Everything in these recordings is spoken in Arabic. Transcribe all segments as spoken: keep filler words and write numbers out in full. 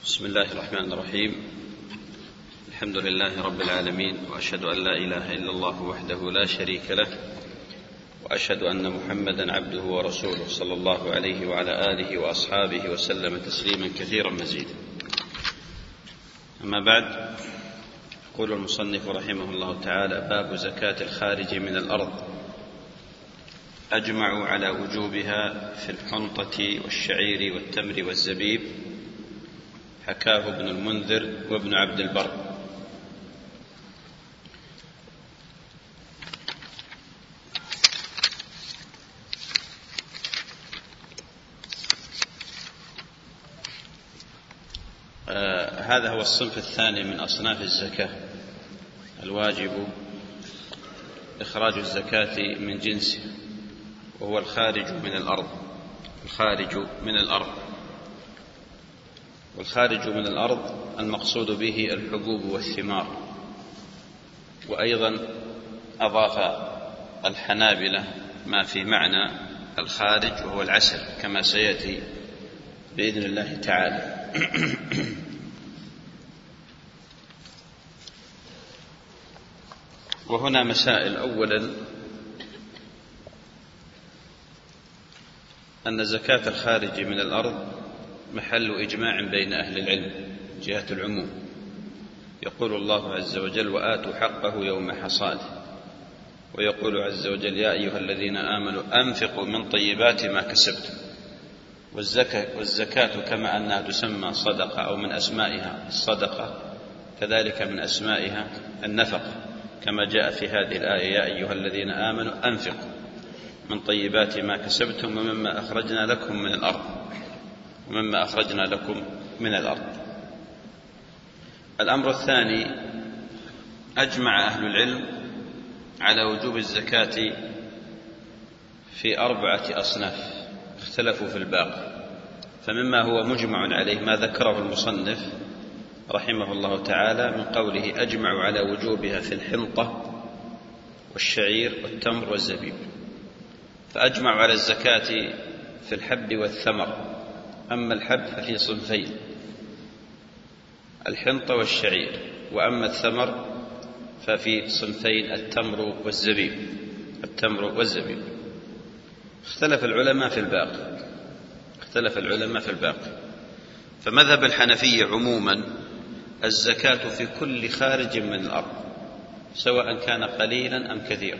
بسم الله الرحمن الرحيم. الحمد لله رب العالمين، وأشهد أن لا إله إلا الله وحده لا شريك له، وأشهد أن محمدا عبده ورسوله صلى الله عليه وعلى آله وأصحابه وسلم تسليما كثيرا مزيدا. أما بعد، يقول المصنف رحمه الله تعالى: باب زكاة الخارج من الأرض. أجمعوا على وجوبها في الحنطة والشعير والتمر والزبيب، حكاه ابن المنذر وابن عبد البر. آه هذا هو الصنف الثاني من أصناف الزكاة، الواجب إخراج الزكاة من جنسه، وهو الخارج من الأرض. الخارج من الأرض والخارج من الأرض المقصود به الحبوب والثمار. وأيضا أضاف الحنابلة ما في معنى الخارج وهو العسل، كما سيأتي بإذن الله تعالى. وهنا مسائل. أولا، أن زكاة الخارج من الأرض محل إجماع بين أهل العلم جهة العموم. يقول الله عز وجل: وآتوا حقه يوم حصاده. ويقول عز وجل: يا أيها الذين آمنوا أنفقوا من طيبات ما كسبتم. والزكاة, والزكاة كما أنها تسمى صدقة أو من أسمائها الصدقة، كذلك من أسمائها النفقة، كما جاء في هذه الآية: يا أيها الذين آمنوا أنفقوا من طيبات ما كسبتم ومما أخرجنا لكم من الأرض ومما أخرجنا لكم من الأرض. الأمر الثاني: أجمع أهل العلم على وجوب الزكاة في أربعة أصناف، اختلفوا في الباقي. فمما هو مجمع عليه ما ذكره المصنف رحمه الله تعالى من قوله: أجمعوا على وجوبها في الحنطة والشعير والتمر والزبيب. فأجمعوا على الزكاة في الحب والثمر. أما الحب ففي صنفين: الحنطة والشعير. وأما الثمر ففي صنفين: التمر والزبيب. التمر والزبيب. اختلف العلماء في الباقي اختلف العلماء في الباقي فمذهب الحنفية عموما الزكاة في كل خارج من الأرض، سواء كان قليلا أم كثيرا،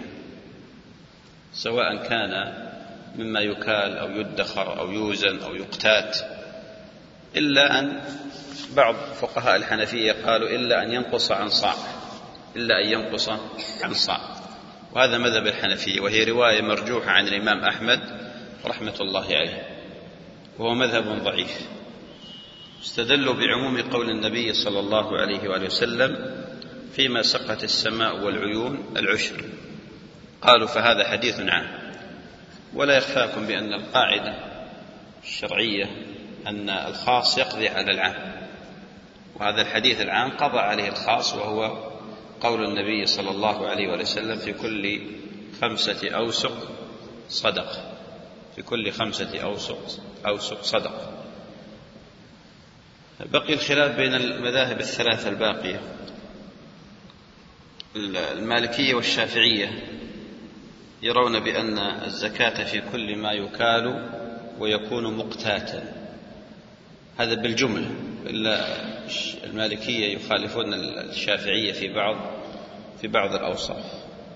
سواء كان مما يكال أو يدخر أو يوزن أو يقتات، إلا أن بعض فقهاء الحنفية قالوا إلا أن ينقص عن صاع إلا أن ينقص عن صاع وهذا مذهب الحنفية، وهي رواية مرجوحة عن الإمام أحمد رحمة الله عليه، وهو مذهب ضعيف. استدلوا بعموم قول النبي صلى الله عليه وآله وسلم: فيما سقت السماء والعيون العشر. قالوا فهذا حديث عام. ولا يخفاكم بأن القاعدة الشرعية أن الخاص يقضي على العام، وهذا الحديث العام قضى عليه الخاص، وهو قول النبي صلى الله عليه وسلم: في كل خمسة أوسق صدقة في كل خمسة أوسق أوسق صدقة. بقي الخلاف بين المذاهب الثلاثة الباقية، المالكية والشافعية يرون بأن الزكاة في كل ما يكال ويكون مقتاتا، هذا بالجملة، إلا المالكية يخالفون الشافعية في بعض في بعض الأوصاف.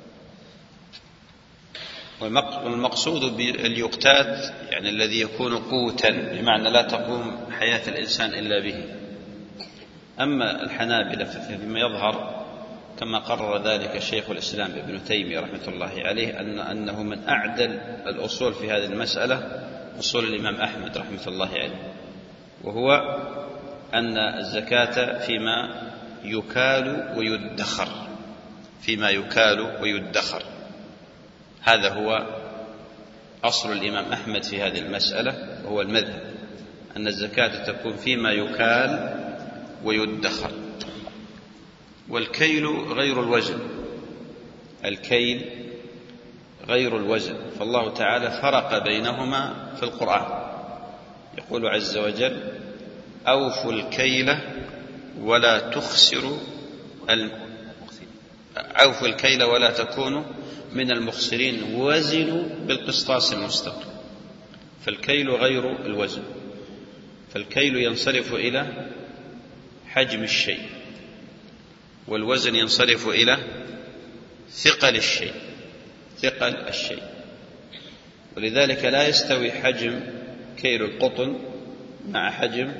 والمقصود باليقتات يعني الذي يكون قوتا، بمعنى لا تقوم حياة الإنسان إلا به. أما الحنابلة فيما يظهر كما قرر ذلك شيخ الإسلام ابن تيمية رحمة الله عليه أن أنه من أعدل الأصول في هذه المسألة أصول الإمام أحمد رحمة الله عليه، وهو أن الزكاة فيما يكال ويدخر فيما يكال ويدخر هذا هو أصل الإمام أحمد في هذه المسألة، وهو المذهب أن الزكاة تكون فيما يكال ويدخر. والكيل غير الوزن الكيل غير الوزن فالله تعالى فرق بينهما في القرآن. يقول عز وجل: أوفوا الكيل ولا تخسروا الم... أوفوا الكيل ولا تكونوا من المخسرين وزنوا بالقسطاس المستقيم. فالكيل غير الوزن، فالكيل ينصرف إلى حجم الشيء، والوزن ينصرف إلى ثقل الشيء ثقل الشيء ولذلك لا يستوي حجم كيلو القطن مع حجم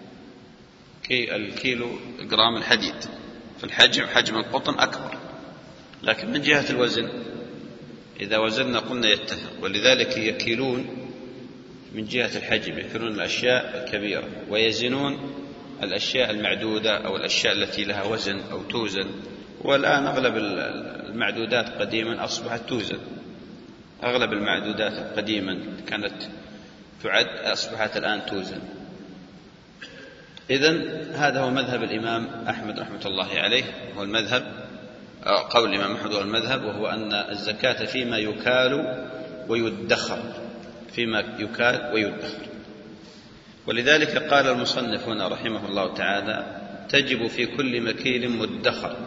الكيلو جرام الحديد. فالحجم حجم القطن أكبر، لكن من جهة الوزن إذا وزننا قلنا يتفق. ولذلك يكيلون من جهة الحجم، يكيلون الأشياء الكبيرة ويزنون الأشياء المعدودة أو الأشياء التي لها وزن أو توزن. والآن أغلب المعدودات قديما أصبحت توزن، أغلب المعدودات قديما كانت تعد أصبحت الآن توزن. إذن هذا هو مذهب الإمام أحمد رحمة الله عليه، هو المذهب قول الإمام أحمد هو المذهب، وهو أن الزكاة فيما يكال ويدخر، فيما يكال ويدخر. ولذلك قال المصنف هنا رحمه الله تعالى: تجب في كل مكيل مدخر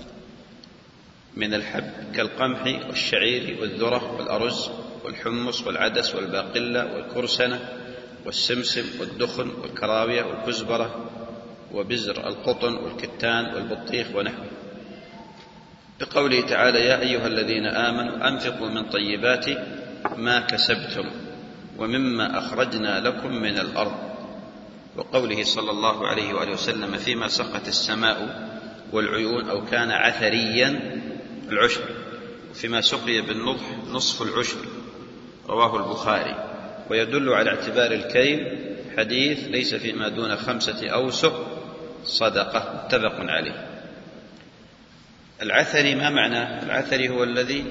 من الحب كالقمح والشعير والذرة والأرز والحمص والعدس والباقلة والكرسنة والسمسم والدخن والكراوية والكزبرة وبزر القطن والكتان والبطيخ ونحوه، بقوله تعالى: يا أيها الذين آمنوا أنفقوا من طيبات ما كسبتم ومما أخرجنا لكم من الأرض، وقوله صلى الله عليه وآله وسلم: فيما سقت السماء والعيون أو كان عثريا العشر، فيما سقي بالنضح نصف العشر، رواه البخاري. ويدل على اعتبار الكيل حديث: ليس فيما دون خمسة أوسق صدقة، متفق عليه. العثري ما معناه؟ العثري هو الذي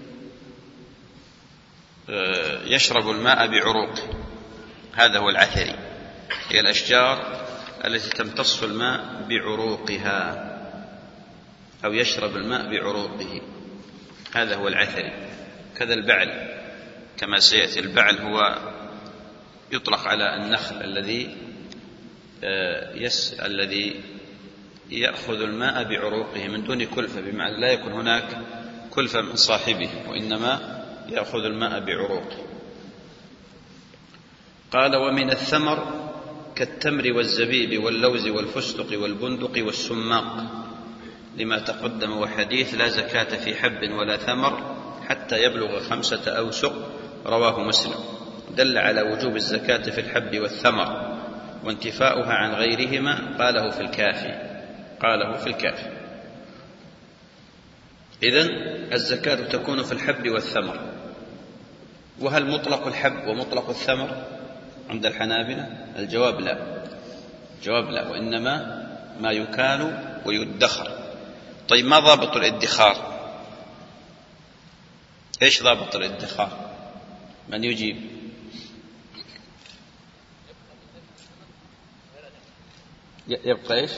يشرب الماء بعروقه، هذا هو العثري، هي الأشجار التي تمتص الماء بعروقها أو يشرب الماء بعروقه، هذا هو العثري. كذا البعل كما سيأتي، البعل هو يطلق على النخل الذي يس الذي يأخذ الماء بعروقه من دون كلفة، بمعنى لا يكون هناك كلفة من صاحبه، وإنما يأخذ الماء بعروقه. قال: ومن الثمر كالتمر والزبيب واللوز والفستق والبندق والسماق، لما تقدم وحديث: لا زكاة في حب ولا ثمر حتى يبلغ خمسة أوسق، رواه مسلم، دل على وجوب الزكاة في الحب والثمر وانتفاؤها عن غيرهما. قاله في الكافي قاله في الكافي إذن الزكاة تكون في الحب والثمر. وهل مطلق الحب ومطلق الثمر عند الحنابلة؟ الجواب لا، الجواب لا، وإنما ما يكال ويدخر. طيب، ما ضابط الادخار؟ ايش ضابط الادخار؟ من يجيب؟ يبقى ايش؟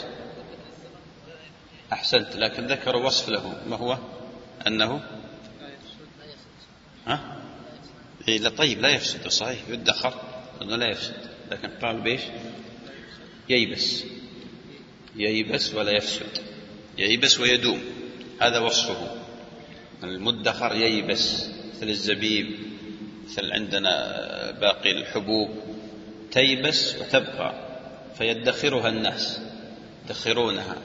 احسنت، لكن ذكروا وصف له، ما هو؟ انه ها؟ إيه لا، طيب لا يفسد، صحيح يدخر انه لا يفسد، لكن قال بيش؟ ييبس، ييبس ولا يفسد، ييبس ويدوم، هذا وصفه. المدخر ييبس، مثل الزبيب، مثل عندنا باقي الحبوب تيبس وتبقى، فيدخرها الناس، يدخرونها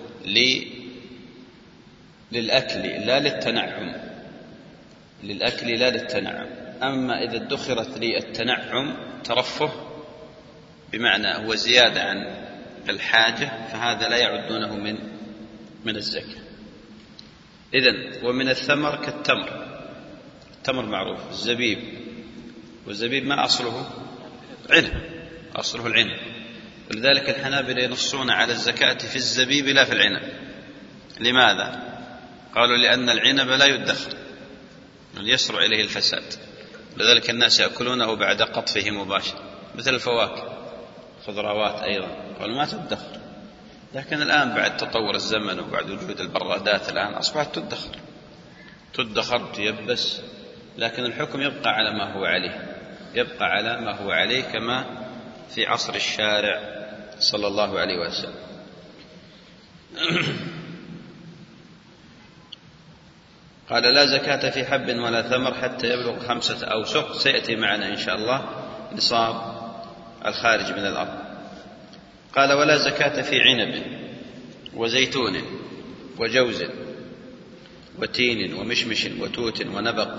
للأكل لا للتنعم، للأكل لا للتنعم. أما إذا ادخرت للتنعم ترفه، بمعنى هو زيادة عن الحاجة، فهذا لا يعدونه من من الزكاة. إذن ومن الثمر كالتمر، التمر معروف، الزبيب، والزبيب ما أصله؟ عنب، أصله العنب، ولذلك الحنابلة ينصون على الزكاة في الزبيب لا في العنب. لماذا؟ قالوا: لأن العنب لا يدخر، يسرع إليه الفساد، لذلك الناس يأكلونه بعد قطفه مباشرة، مثل الفواكه، خضروات أيضا، قالوا ما تدخر. لكن الآن بعد تطور الزمن وبعد وجود البرادات الآن أصبحت تدخر، تدخر تيبس، لكن الحكم يبقى على ما هو عليه، يبقى على ما هو عليه، كما في عصر الشارع صلى الله عليه وسلم. قال لا زكاة في حب ولا ثمر حتى يبلغ خمسة أوسق، سيأتي معنا إن شاء الله نصاب الخارج من الأرض. قال ولا زكاة في عنب وزيتون وجوز وتين ومشمش وتوت ونبق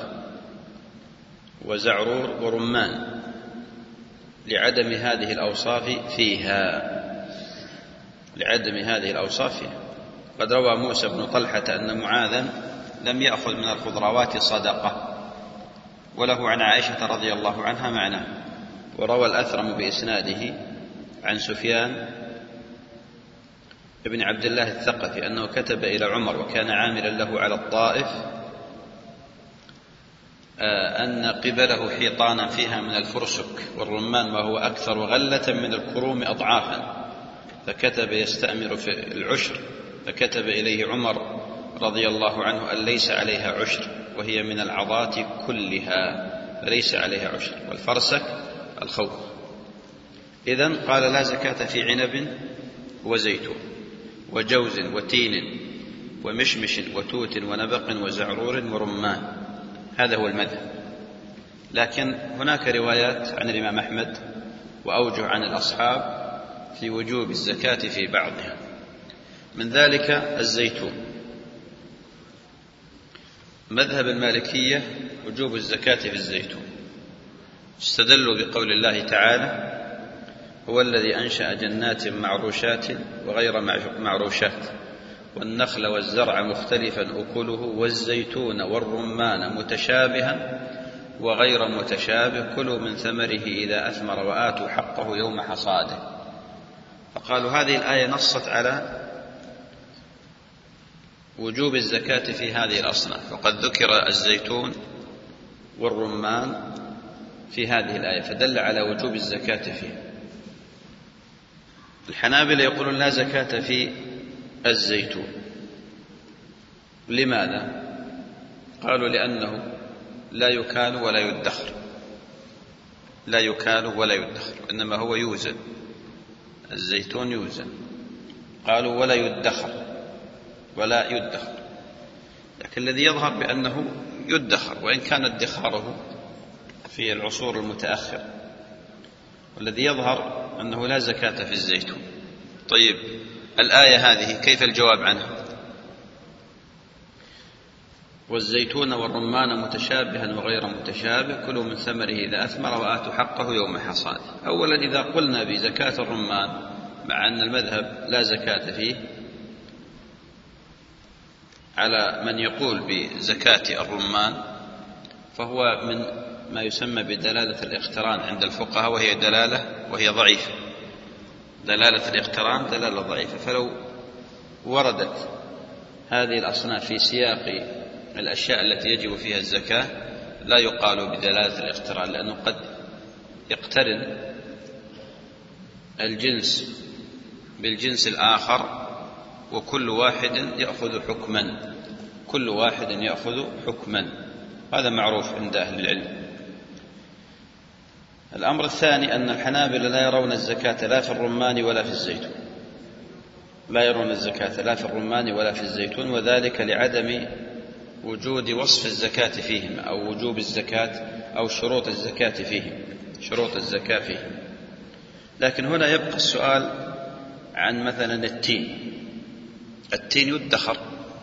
وزعرور ورمان لعدم هذه الأوصاف فيها لعدم هذه الأوصاف فيها. قد روى موسى بن طلحة أن معاذا لم يأخذ من الخضروات صدقة، وله عن عائشة رضي الله عنها معناه. وروى الأثرم بإسناده عن سفيان ابن عبد الله الثقفي أنه كتب إلى عمر وكان عاملا له على الطائف أن قبله حيطانا فيها من الفرسك والرمان وهو أكثر غلة من الكروم أضعافا، فكتب يستأمر في العشر، فكتب إليه عمر رضي الله عنه أن ليس عليها عشر وهي من العضات كلها، فليس عليها عشر، والفرسك الخوف. إذن قال لا زكاة في عنب وزيتون وجوز وتين ومشمش وتوت ونبق وزعرور ورمان، هذا هو المذهب. لكن هناك روايات عن الإمام أحمد وأوجه عن الأصحاب في وجوب الزكاة في بعضها، من ذلك الزيتون. مذهب المالكية وجوب الزكاة في الزيتون، استدلوا بقول الله تعالى هو الذي أنشأ جنات معروشات وغير معروشات والنخل والزرع مختلفا أكله والزيتون والرمان متشابها وغير متشابه كلوا من ثمره إذا أثمر وآتوا حقه يوم حصاده. فقالوا هذه الآية نصت على وجوب الزكاة في هذه الأصناف، وقد ذكر الزيتون والرمان في هذه الآية فدل على وجوب الزكاة فيه. الحنابلة يقولون لا زكاة في الزيتون. لماذا؟ قالوا لأنه لا يكال ولا يدخر، لا يكال ولا يدخر، إنما هو يوزن، الزيتون يوزن. قالوا ولا يدخر ولا يدخر، لكن الذي يظهر بأنه يدخر وإن كان ادخاره في العصور المتأخرة، والذي يظهر أنه لا زكاة في الزيتون. طيب الآية هذه كيف الجواب عنها؟ والزيتون والرمان متشابها وغير متشابه كلوا من ثمره إذا أثمر وآتوا حقه يوم حصاده. أولا إذا قلنا بزكاة الرمان مع أن المذهب لا زكاة فيه، على من يقول بزكاة الرمان فهو من ما يسمى بدلالة الاقتران عند الفقهاء، وهي دلالة وهي ضعيفة. دلالة الاقتران دلالة ضعيفة، فلو وردت هذه الأصناف في سياق الأشياء التي يجب فيها الزكاة لا يقال بدلالة الاقتران، لأنه قد يقترن الجنس بالجنس الآخر وكل واحد يأخذ حكما، كل واحد يأخذ حكما، هذا معروف عند أهل العلم. الأمر الثاني أن الحنابلة لا يرون الزكاة لا في الرمان ولا في الزيتون، لا يرون الزكاة لا في الرمان ولا في الزيتون، وذلك لعدم وجود وصف الزكاة فيهم أو وجوب الزكاة أو شروط الزكاة فيهم، شروط الزكاة فيهم. لكن هنا يبقى السؤال عن مثلا التين. التين يدخر،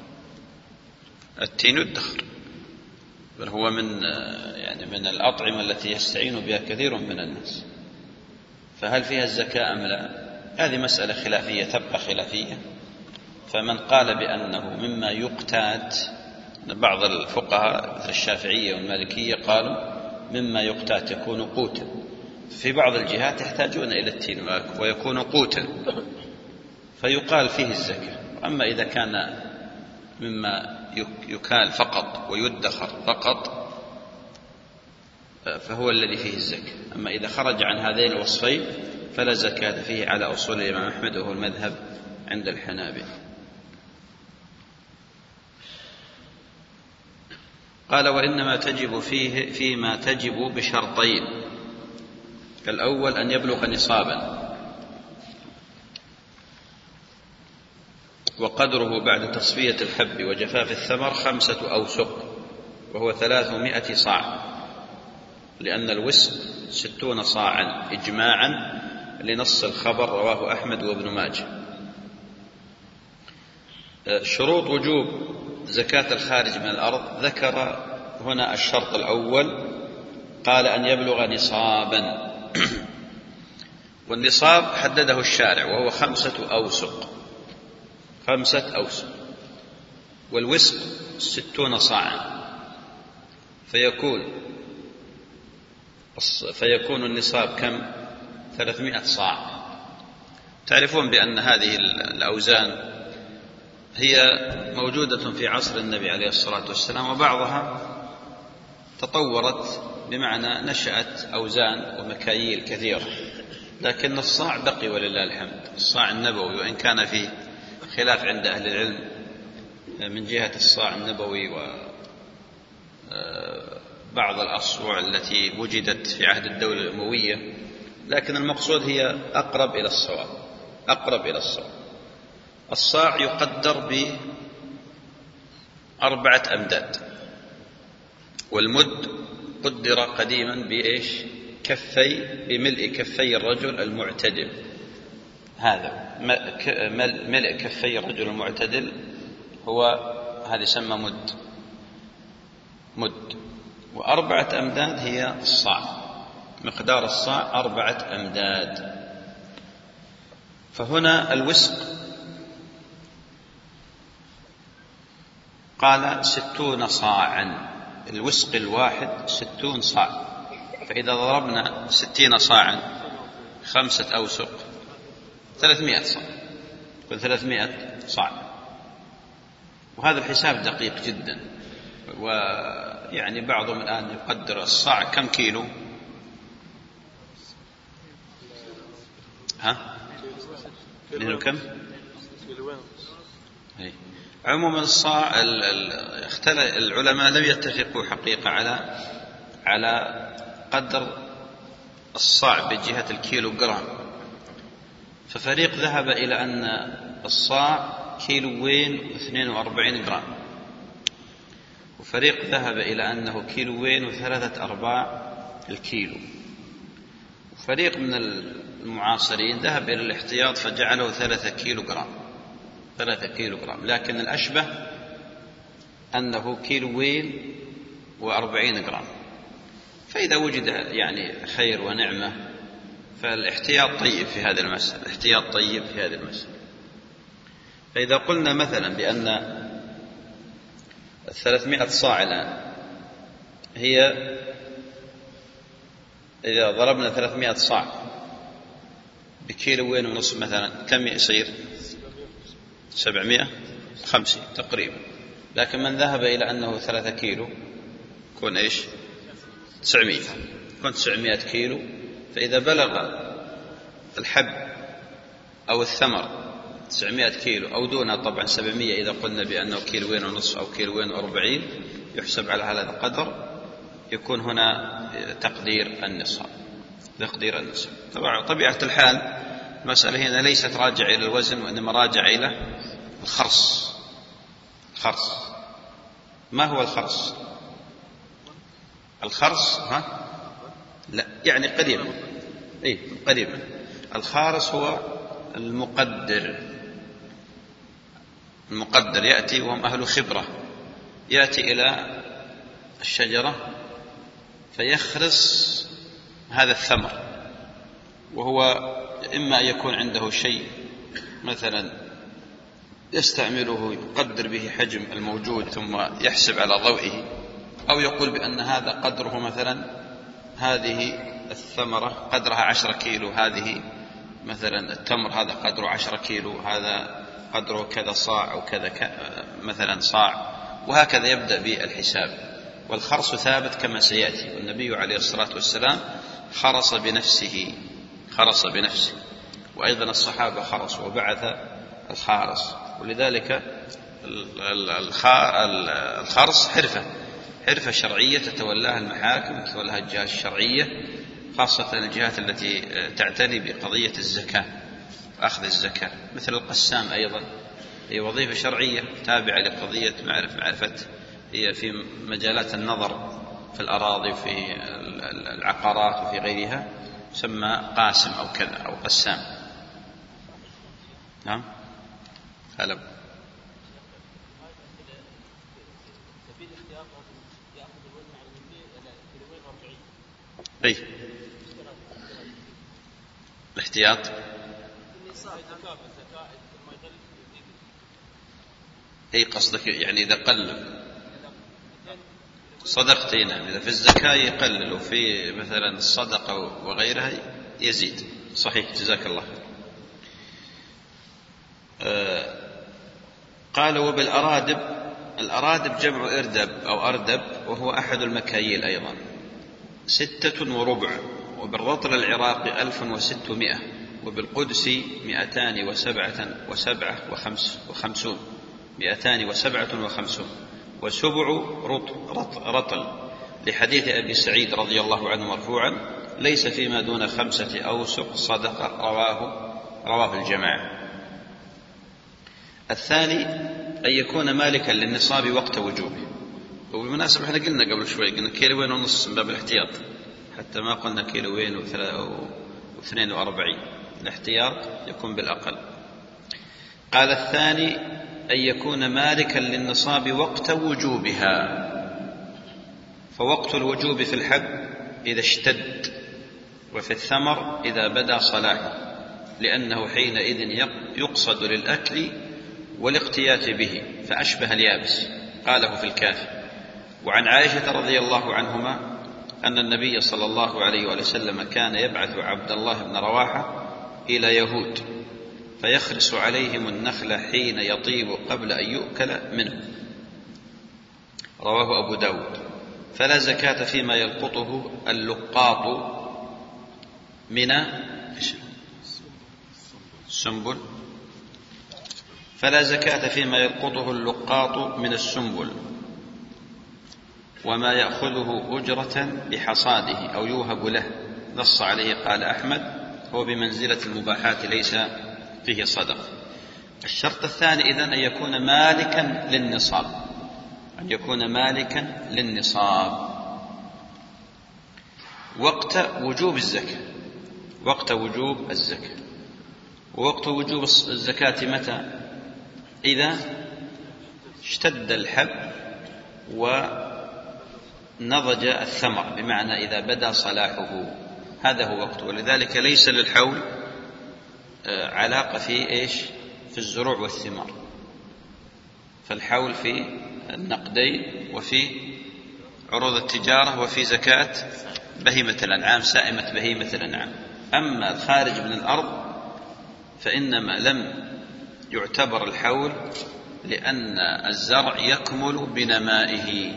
التين يدخر، بل هو من يعني من الأطعمة التي يستعين بها كثير من الناس، فهل فيها الزكاة أم لا؟ هذه مسألة خلافية تبقى خلافية. فمن قال بأنه مما يقتات، بعض الفقهاء مثل الشافعية والمالكية قالوا مما يقتات يكون قوتا، في بعض الجهات يحتاجون إلى التين ويكون قوتا فيقال فيه الزكاة. أما إذا كان مما يكال فقط ويدخر فقط فهو الذي فيه الزكاة. أما إذا خرج عن هذين الوصفين فلا زكاة فيه على أصول الإمام أحمد وهو المذهب عند الحنابلة. قال وإنما تجب فيه فيما تجب بشرطين: الأول أن يبلغ نصابا، وقدره بعد تصفية الحب وجفاف الثمر خمسة أوسق وهو ثلاثمائة صاع، لأن الوسق ستون صاعا إجماعا لنص الخبر، رواه أحمد وابن ماجه. شروط وجوب زكاة الخارج من الأرض، ذكر هنا الشرط الأول، قال أن يبلغ نصابا، والنصاب حدده الشارع وهو خمسة أوسق، خمسة أوسق، والوسق ستون صاعا، فيكون فيكون النصاب كم؟ ثلاثمائة صاع. تعرفون بأن هذه الأوزان هي موجودة في عصر النبي عليه الصلاة والسلام، وبعضها تطورت بمعنى نشأت أوزان ومكاييل كثيرة، لكن الصاع بقي ولله الحمد، الصاع النبوي، وإن كان فيه خلاف عند أهل العلم من جهة الصاع النبوي وبعض الأصواع التي وجدت في عهد الدولة الأموية، لكن المقصود هي أقرب إلى الصواب، أقرب إلى الصواب. الصاع يقدر بأربعة أمداد، والمد قدر قديما بإيش؟ كفي، بملء كفي الرجل المعتدل، هذا ملء كفي الرجل المعتدل هو هذا يسمى مد، مد. وأربعة أمداد هي الصاع، مقدار الصاع أربعة أمداد. فهنا الوسق قال ستون صاعا، الوسق الواحد ستون صاع، فإذا ضربنا ستين صاعا خمسة أوسق ثلاثمائة صاع، وثلاثمائة صاع، وهذا الحساب دقيق جدا. ويعني بعضهم الآن يقدر الصاع كم كيلو؟ ها؟ كيلو كم؟ عموما الصاع العلماء لم يتفقوا حقيقة على على قدر الصاع بجهة الكيلو جرام، ففريق ذهب إلى أن الصاع كيلوين واثنين وأربعين جرام، وفريق ذهب إلى أنه كيلوين وثلاثة أرباع الكيلو، وفريق من المعاصرين ذهب إلى الاحتياط فجعله ثلاثة كيلو جرام، ثلاثة كيلو جرام، لكن الأشبه أنه كيلوين وأربعين جرام. فإذا وجد يعني خير ونعمة فالاحتياط طيب في هذه المسألة، الاحتياط طيب في هذه المسألة. فإذا قلنا مثلا بأن الثلاثمائة صاع الآن هي، إذا ضربنا ثلاثمائة صاع بكيلوين ونصف مثلا كم يصير؟ سبعمائة وخمسين تقريبا. لكن من ذهب إلى أنه ثلاثة كيلو يكون إيش؟ تسعمائة، يكون تسعمائة كيلو. فإذا بلغ الحب أو الثمر تسعمائة كيلو أو دونها طبعا سبعمائة، إذا قلنا بأنه كيلوين ونصف أو كيلوين وأربعين يحسب على هذا القدر، يكون هنا تقدير النصاب، تقدير النصاب. طبعا طبيعة الحال المسألة هنا ليست راجعة إلى الوزن، وإنما راجعة إلى الخرص. الخرص ما هو الخرص؟ الخرص ها؟ لا يعني قريبا، إيه قريبا. الخارص هو المقدر، المقدر يأتي وهم أهل خبرة، يأتي إلى الشجرة فيخرص هذا الثمر، وهو إما أن يكون عنده شيء مثلا يستعمله يقدر به حجم الموجود ثم يحسب على ضوئه، أو يقول بأن هذا قدره مثلا هذه الثمرة قدرها عشرة كيلو، هذه مثلا التمر هذا قدره عشرة كيلو، هذا قدره كذا صاع أو كذا مثلا صاع، وهكذا يبدأ بالحساب. والخرص ثابت كما سيأتي، والنبي عليه الصلاة والسلام خرص بنفسه، خرص بنفسه، وأيضا الصحابة خرصوا وبعث الخارص. ولذلك الخرص حرفة، حرفة شرعية تتولاها المحاكم، تتولاها الجهات الشرعية، خاصة الجهات التي تعتني بقضية الزكاة، أخذ الزكاة، مثل القسام أيضا هي وظيفة شرعية تابعة لقضية معرفة معرفة هي في مجالات النظر في الأراضي وفي العقارات وفي غيرها، يسمى قاسم أو كذا أو قسام. نعم هلا. أي الاحتياط أي قصدك يعني إذا قلل صدقتين، نعم إذا في الزكاة يقلل وفي مثلا الصدقة وغيرها يزيد. صحيح جزاك الله. آه قال وبالأرادب، الأرادب جمع إردب أو أردب وهو أحد المكاييل أيضا، ستة وربع. وبالرطل العراقي ألف وستمائة، وبالقدس مئتان وسبعة وسبعة وخمس وخمسون مئتان وسبعة وخمسون. وسبع رطل لحديث أبي سعيد رضي الله عنه مرفوعا ليس فيما دون خمسة أوسق صدقة، رواه رواه الجماعة. الثاني أن يكون مالكا للنصاب وقت وجوبه. وبالمناسبة احنا قلنا قبل شوي قلنا كيلوين ونص من باب الاحتياط، حتى ما قلنا كيلوين واثنين وأربعين، الاحتياط يكون بالأقل. قال الثاني أن يكون مالكا للنصاب وقت وجوبها، فوقت الوجوب في الحب إذا اشتد، وفي الثمر إذا بدا صلاحه، لأنه حينئذ يقصد للأكل والاقتيات به فأشبه اليابس. قاله في الكافي. وعن عائشة رضي الله عنهما أن النبي صلى الله عليه وسلم كان يبعث عبد الله بن رواحة إلى يهود فيخرس عليهم النخل حين يطيب قبل أن يؤكل منه، رواه أبو داود. فلا زكاة فيما يلقطه اللقاط من السنبل فلا زكاة فيما يلقطه اللقاط من السنبل وما يأخذه أجرة بحصاده أو يوهب له، نص عليه قال أحمد هو بمنزلة المباحات ليس فيه صدقة. الشرط الثاني إذن أن يكون مالكا للنصاب، أن يكون مالكا للنصاب وقت وجوب الزكاة، وقت وجوب الزكاة. ووقت وجوب الزكاة متى؟ إذا اشتد الحب ونضج الثمر، بمعنى إذا بدا صلاحه، هذا هو وقته. ولذلك ليس للحول علاقة في إيش؟ في الزروع والثمار، فالحول في النقدين وفي عروض التجارة وفي زكاة بهيمة الأنعام، سائمة بهيمة الأنعام. أما الخارج من الأرض فإنما لم يعتبر الحول، لأن الزرع يكمل بنمائه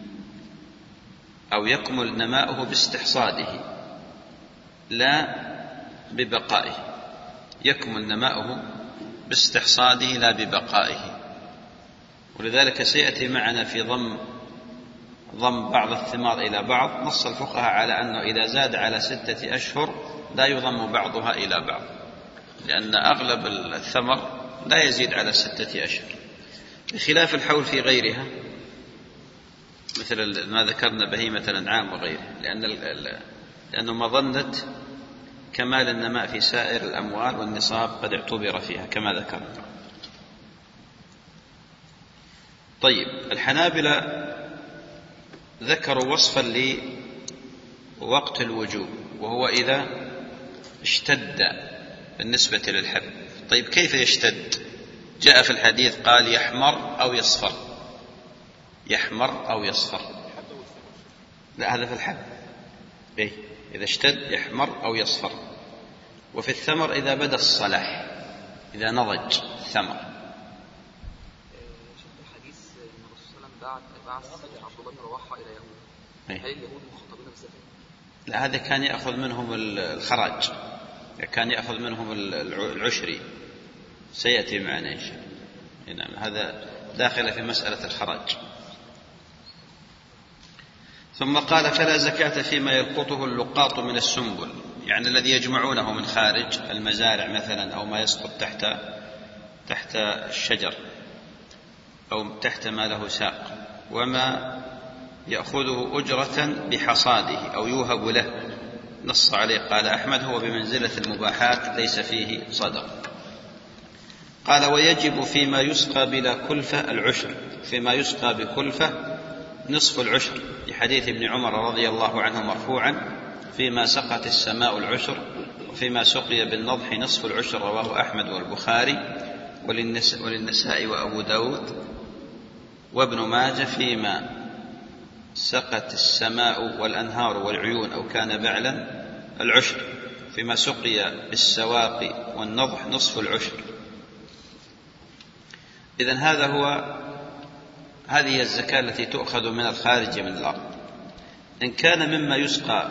أو يكمل نماؤه باستحصاده لا ببقائه، يكمل نماؤه باستحصاده لا ببقائه. ولذلك سيأتي معنا في ضم ضم بعض الثمار إلى بعض، نص الفقهاء على أنه إذا زاد على ستة أشهر لا يضم بعضها إلى بعض، لأن أغلب الثمر لا يزيد على ستة أشهر، بخلاف الحول في غيرها مثل ما ذكرنا بهيمة الأنعام وغيره، لأن لأنه مظنة كمال النماء في سائر الأموال والنصاب قد اعتبر فيها كما ذكرنا. طيب، الحنابلة ذكروا وصفا لوقت الوجوب وهو إذا اشتد بالنسبة للحب. طيب كيف يشتد؟ جاء في الحديث قال يحمر أو يصفر، يحمر أو يصفر. لا، هذا في الحب. إيه؟ إذا اشتد يحمر أو يصفر. وفي الثمر إذا بدا الصلاح، إذا نضج الثمر. الحديث أن الرسول صلى الله عليه وسلم بعث عبد الله بن رواحة إلى يهود، هل اليهود مخاطبين بالزكاة؟ لا، هذا كان يأخذ منهم الخراج، كان يأخذ منهم العشري، سيأتي معنا إن شاء الله. نعم، هذا داخل في مسألة الخراج. ثم قال فلا زكاة فيما يلقطه اللقاط من السنبل، يعني الذي يجمعونه من خارج المزارع مثلا أو ما يسقط تحت تحت الشجر أو تحت ما له ساق، وما يأخذه أجرة بحصاده أو يوهب له، نص عليه قال أحمد هو بمنزلة المباحات ليس فيه صدق. قال ويجب فيما يسقى بلا كلفة العشر، فيما يسقى بكلفة نصف العشر، لحديث ابن عمر رضي الله عنه مرفوعا فيما سقت السماء العشر وفيما سقي بالنضح نصف العشر، رواه أحمد والبخاري وللنساء وأبو داود وابن ماجه فيما سقت السماء والأنهار والعيون أو كان بعلا العشر، فيما سقي بالسواق والنضح نصف العشر. إذن هذا هو هذه الزكاة التي تؤخذ من الخارج من الأرض. إن كان مما يسقى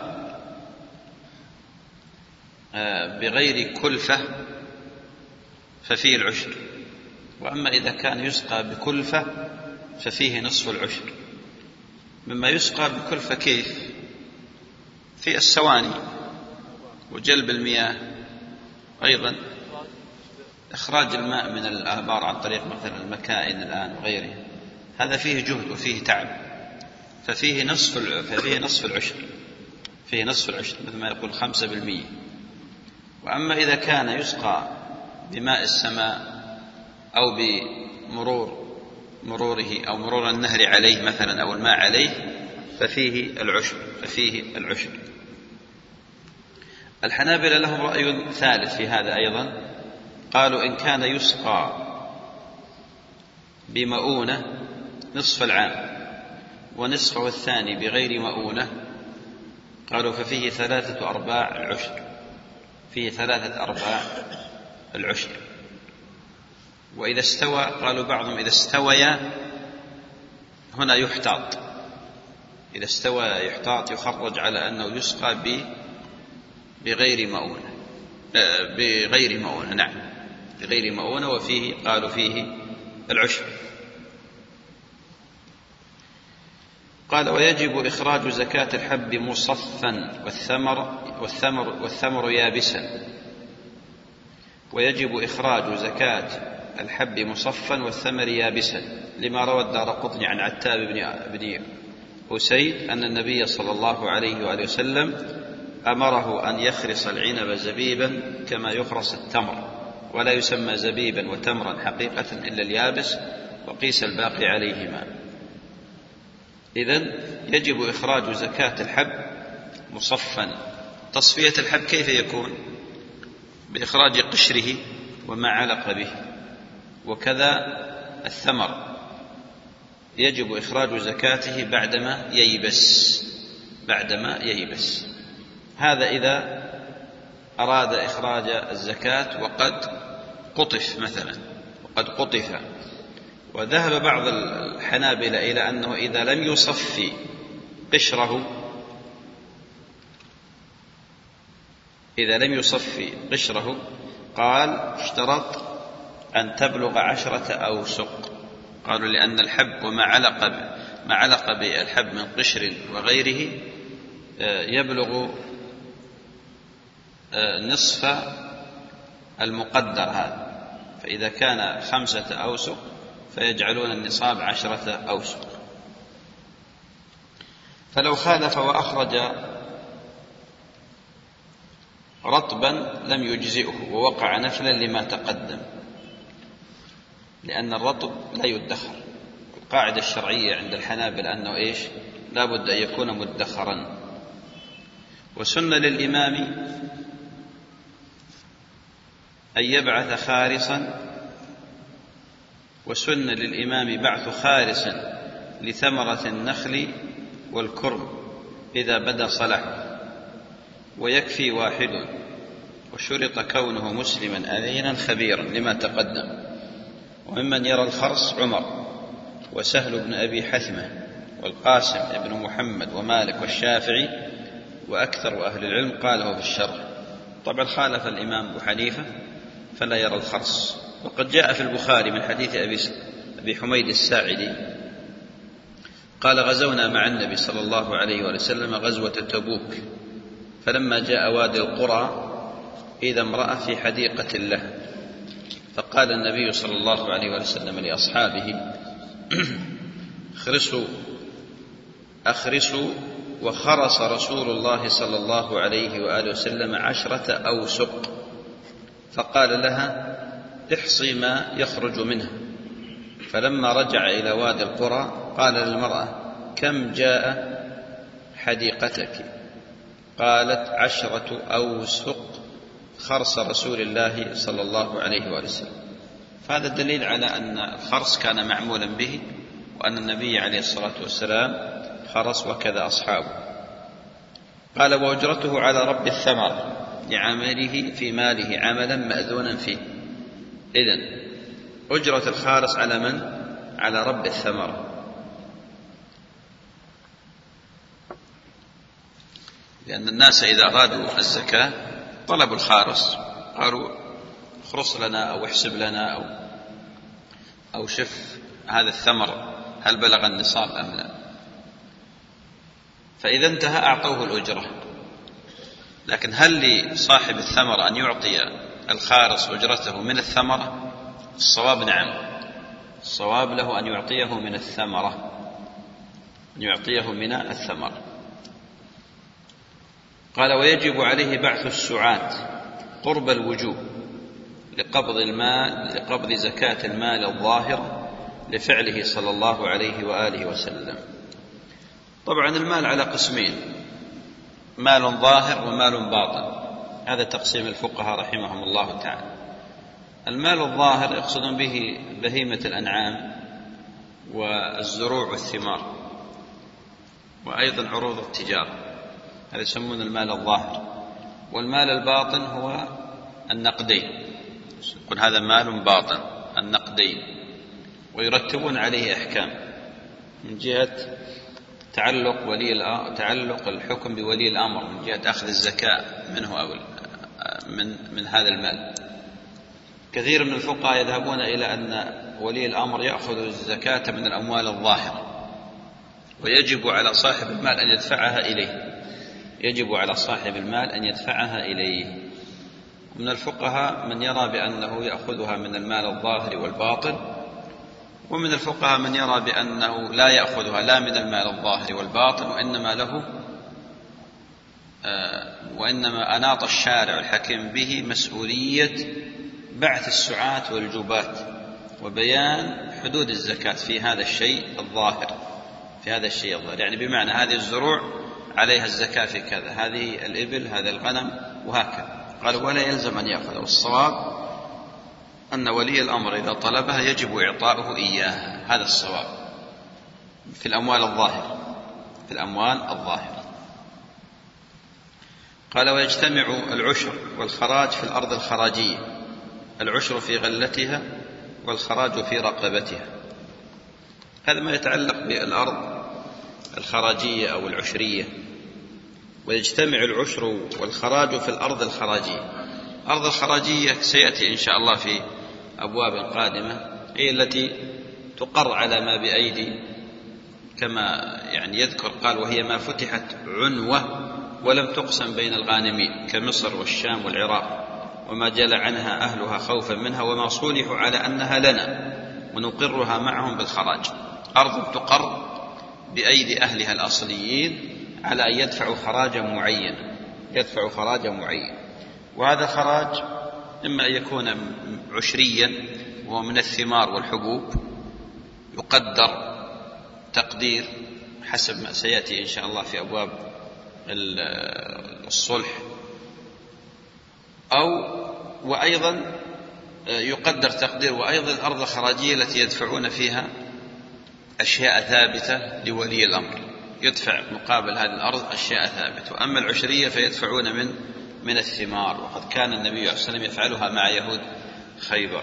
بغير كلفة ففيه العشر، وأما إذا كان يسقى بكلفة ففيه نصف العشر. مما يسقى بكلفة كيف؟ في السواني وجلب المياه، أيضا إخراج الماء من الآبار عن طريق مثلا المكائن الآن وغيره، هذا فيه جهد وفيه تعب، ففيه نصف ففيه نصف العشر، فيه نصف العشر مثل ما يقول خمسة بالمئة. وأما إذا كان يسقى بماء السماء أو بمرور مروره أو مرور النهر عليه مثلا أو الماء عليه ففيه العشر، ففيه العشر. الحنابلة لهم رأي ثالث في هذا أيضا، قالوا إن كان يسقى بمؤونة نصف العام ونصفه الثاني بغير مؤونة، قالوا ففيه ثلاثة أرباع العشر، فيه ثلاثة أرباع العشر. وإذا استوى، قالوا بعضهم إذا استويا هنا يحتاط، إذا استوى يحتاط يخرج على أنه يسقى بغير مؤونة، بغير مؤونة نعم بغير مؤونة، وفيه قالوا فيه العشر. قال ويجب إخراج زكاة الحب مصفا والثمر والثمر والثمر يابسا، ويجب إخراج زكاة الحب مصفا والثمر يابسا، لما روى الدارقطني عن عتاب بن أسيد أن النبي صلى الله عليه وآله وسلم أمره أن يخرص العنب زبيبا كما يخرص التمر، ولا يسمى زبيبا وتمرا حقيقة إلا اليابس، وقيس الباقي عليهما. إذن يجب إخراج زكاة الحب مصفا. تصفية الحب كيف يكون؟ بإخراج قشره وما علق به، وكذا الثمر يجب إخراج زكاته بعدما ييبس، بعدما ييبس. هذا إذا أراد إخراج الزكاة وقد قطف مثلا، وقد قطف. وذهب بعض الحنابلة إلى أنه إذا لم يصفي قشره، إذا لم يصفي قشره قال اشترط أن تبلغ عشرة أوسق. قالوا لأن الحب وما علق ما علق بالحب من قشر وغيره يبلغ نصف المقدر هذا، فإذا كان خمسة أوسق فيجعلون النصاب عشرة أوسق. فلو خالف وأخرج رطبا لم يجزئه ووقع نفلا لما تقدم، لأن الرطب لا يدخر. القاعدة الشرعية عند الحنابل أنه إيش؟ لا بد أن يكون مدخرا. وسن للإمام أن يبعث خارصا، وسن للإمام بعث خارص لثمرة النخل والكرم إذا بدا صلاحه، ويكفي واحد، وشرط كونه مسلما أذينا خبيرا لما تقدم. وممن يرى الخرص عمر وسهل بن أبي حثمة والقاسم بن محمد ومالك والشافعي، وأكثر أهل العلم قاله في الشرح. طبعا خالف الإمام أبو حنيفة فلا يرى الخرص. وقد جاء في البخاري من حديث أبي حميد الساعدي قال غزونا مع النبي صلى الله عليه وسلم غزوة تبوك، فلما جاء وادي القرى إذا امرأة في حديقة له، فقال النبي صلى الله عليه وسلم لأصحابه: اخرسوا أخرسوا وخرس رسول الله صلى الله عليه وآله وسلم عشرة أوسق، فقال لها: احصي ما يخرج منها. فلما رجع إلى وادي القرى قال للمرأة: كم جاء حديقتك؟ قالت: عشرة أوسق خرس رسول الله صلى الله عليه وآله وسلم. فهذا دليل على أن الخرس كان معمولا به، وأن النبي عليه الصلاة والسلام خرس وكذا أصحابه. قال: وأجرته على رب الثمر لعمله في ماله عملا مأذونا فيه. إذن أجرة الخارس على من؟ على رب الثمرة. لأن الناس إذا أرادوا الزكاة طلبوا الخارس، قالوا: اخرص لنا أو احسب لنا أو أو شف هذا الثمر هل بلغ النصاب أم لا. فإذا انتهى أعطوه الأجرة. لكن هل لصاحب الثمر أن يعطي الخارس أجرته من الثمرة؟ الصواب نعم، الصواب له أن يعطيه من الثمرة، أن يعطيه من الثمرة. قال: ويجب عليه بعث السعاة قرب الوجوب لقبض المال لقبض زكاة المال الظاهر لفعله صلى الله عليه وآله وسلم. طبعا المال على قسمين: مال ظاهر ومال باطن. هذا تقسيم الفقهاء رحمهم الله تعالى. المال الظاهر يقصدون به بهيمة الأنعام والزروع والثمار، وأيضا عروض التجارة، هذا يسمون المال الظاهر. والمال الباطن هو النقدين، يقول هذا مال باطن، النقدين، ويرتبون عليه أحكام من جهة تعلق ولي تعلق الحكم بولي الأمر، من جهة أخذ الزكاة منه أو من من هذا المال. كثير من الفقهاء يذهبون إلى أن ولي الأمر يأخذ الزكاة من الأموال الظاهرة، ويجب على صاحب المال أن يدفعها إليه، يجب على صاحب المال أن يدفعها إليه. من الفقهاء من يرى بأنه يأخذها من المال الظاهر والباطن، ومن الفقهاء من يرى بأنه لا يأخذها لا من المال الظاهر والباطن، وإنما له آه وإنما أناط الشارع الحكيم به مسؤولية بعث السعاة والجبات وبيان حدود الزكاة في هذا الشيء الظاهر، في هذا الشيء الظاهر، يعني بمعنى هذه الزروع عليها الزكاة في كذا، هذه الإبل، هذا الغنم، وهكذا. قال: ولا يلزم أن يأخذ. والصواب أن ولي الأمر إذا طلبها يجب إعطاؤه إياها، هذا الصواب في الأموال الظاهرة، في الأموال الظاهرة. قال: ويجتمع العشر والخراج في الأرض الخراجية، العشر في غلتها والخراج في رقبتها. هذا ما يتعلق بالأرض الخراجية أو العشرية. ويجتمع العشر والخراج في الأرض الخراجية. الأرض الخراجية سيأتي إن شاء الله في أبواب قادمة، هي التي تقر على ما بأيدي، كما يعني يذكر قال: وهي ما فتحت عنوة ولم تقسم بين الغانمين كمصر والشام والعراق، وما جل عنها أهلها خوفا منها، وما صولحوا على أنها لنا ونقرها معهم بالخراج. أرض تقر بأيدي أهلها الأصليين على أن يدفعوا خراجا معين، يدفعوا خراجا معين. وهذا خراج إما أن يكون عشريا وهو من الثمار والحبوب، يقدر تقدير حسب ما سيأتي إن شاء الله في أبواب الصلح، أو وأيضا يقدر تقدير، وأيضا الأرض الخراجية التي يدفعون فيها أشياء ثابتة لولي الأمر، يدفع مقابل هذه الأرض أشياء ثابتة. وأما العشرية فيدفعون من من الثمار، وقد كان النبي صلى الله عليه وسلم يفعلها مع يهود خيبر.